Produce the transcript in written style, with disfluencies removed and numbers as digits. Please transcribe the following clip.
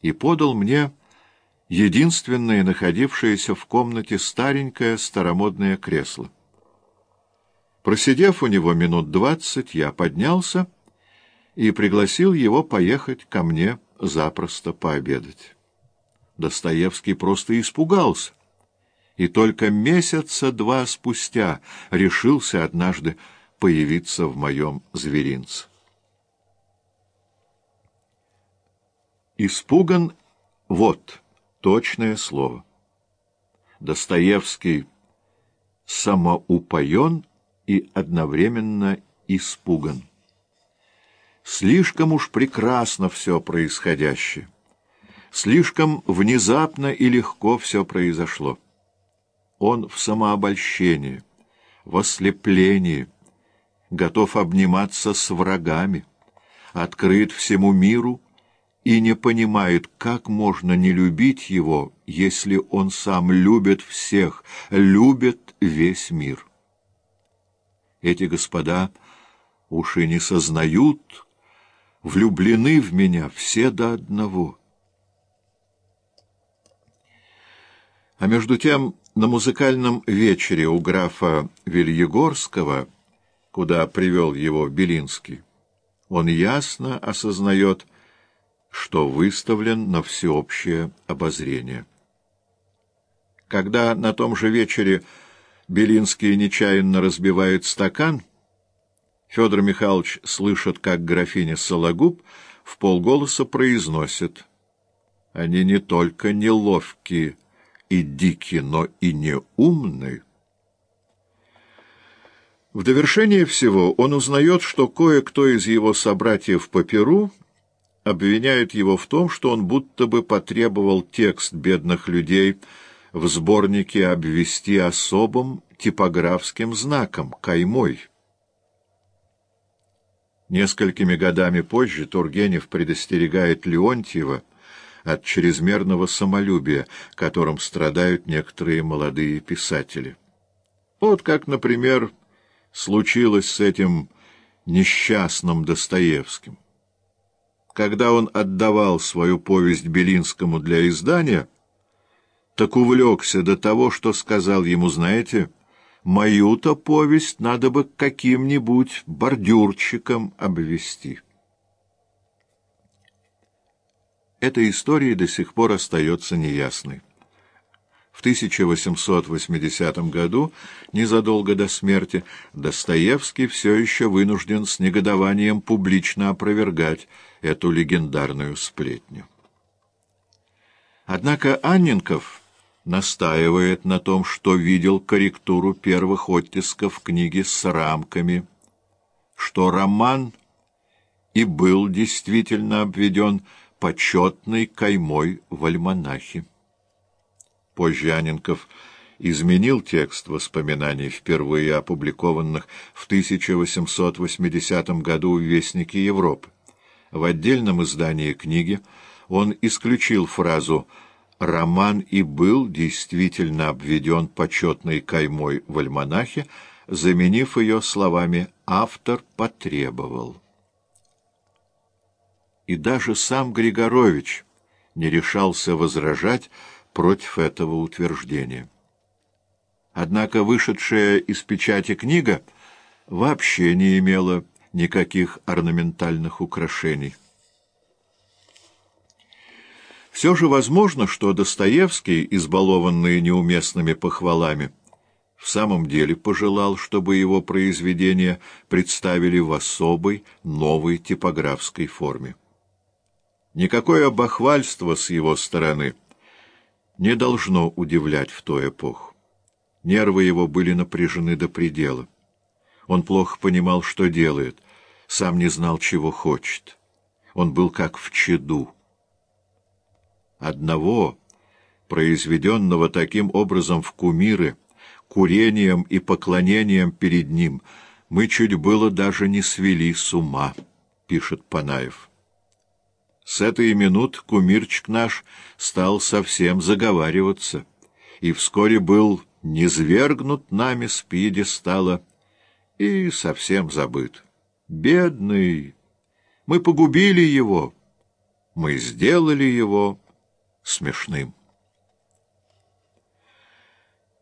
и подал мне единственное находившееся в комнате старенькое старомодное кресло. Просидев у него минут 20, я поднялся и пригласил его поехать ко мне запросто пообедать. Достоевский просто испугался, и только месяца 2 спустя решился однажды появиться в моем зверинце. Испуган — вот точное слово. Достоевский самоупоен и одновременно испуган. Слишком уж прекрасно все происходящее. Слишком внезапно и легко все произошло. Он в самообольщении, в ослеплении, готов обниматься с врагами, открыт всему миру и не понимает, как можно не любить его, если он сам любит всех, любит весь мир. Эти господа уж и не сознают, влюблены в меня все до одного. А между тем на музыкальном вечере у графа Вильегорского, куда привел его Белинский, он ясно осознает, что выставлен на всеобщее обозрение. Когда на том же вечере Белинский нечаянно разбивает стакан, Федор Михайлович слышит, как графиня Сологуб вполголоса произносит: «Они не только неловки и дики, но и неумны». В довершение всего он узнает, что кое-кто из его собратьев по перу обвиняет его в том, что он будто бы потребовал текст бедных людей в сборнике обвести особым типографским знаком — каймой. Несколькими годами позже Тургенев предостерегает Леонтьева от чрезмерного самолюбия, которым страдают некоторые молодые писатели. Вот как, например, случилось с этим несчастным Достоевским. Когда он отдавал свою повесть Белинскому для издания, так увлекся до того, что сказал ему: знаете, мою-то повесть надо бы каким-нибудь бордюрчиком обвести. Эта история до сих пор остается неясной. В 1880 году, незадолго до смерти, Достоевский все еще вынужден с негодованием публично опровергать эту легендарную сплетню. Однако Анненков настаивает на том, что видел корректуру первых оттисков книги с рамками, что роман и был действительно обведен почетной каймой в альманахе. Позже Анненков изменил текст воспоминаний, впервые опубликованных в 1880 году в «Вестнике Европы». В отдельном издании книги он исключил фразу «роман и был действительно обведен почетной каймой в альманахе», заменив ее словами «автор потребовал». И даже сам Григорович не решался возражать против этого утверждения. Однако вышедшая из печати книга вообще не имела никаких орнаментальных украшений. Все же возможно, что Достоевский, избалованный неуместными похвалами, в самом деле пожелал, чтобы его произведения представили в особой, новой типографской форме. Никакое бахвальство с его стороны не должно удивлять в ту эпоху. Нервы его были напряжены до предела. Он плохо понимал, что делает, сам не знал, чего хочет. Он был как в чаду. Одного, произведенного таким образом в кумиры, курением и поклонением перед ним, мы чуть было даже не свели с ума, пишет Панаев. С этой минуты кумирчик наш стал совсем заговариваться, и вскоре был низвергнут нами с пьедестала и совсем забыт. Бедный! Мы погубили его. мы сделали его смешным.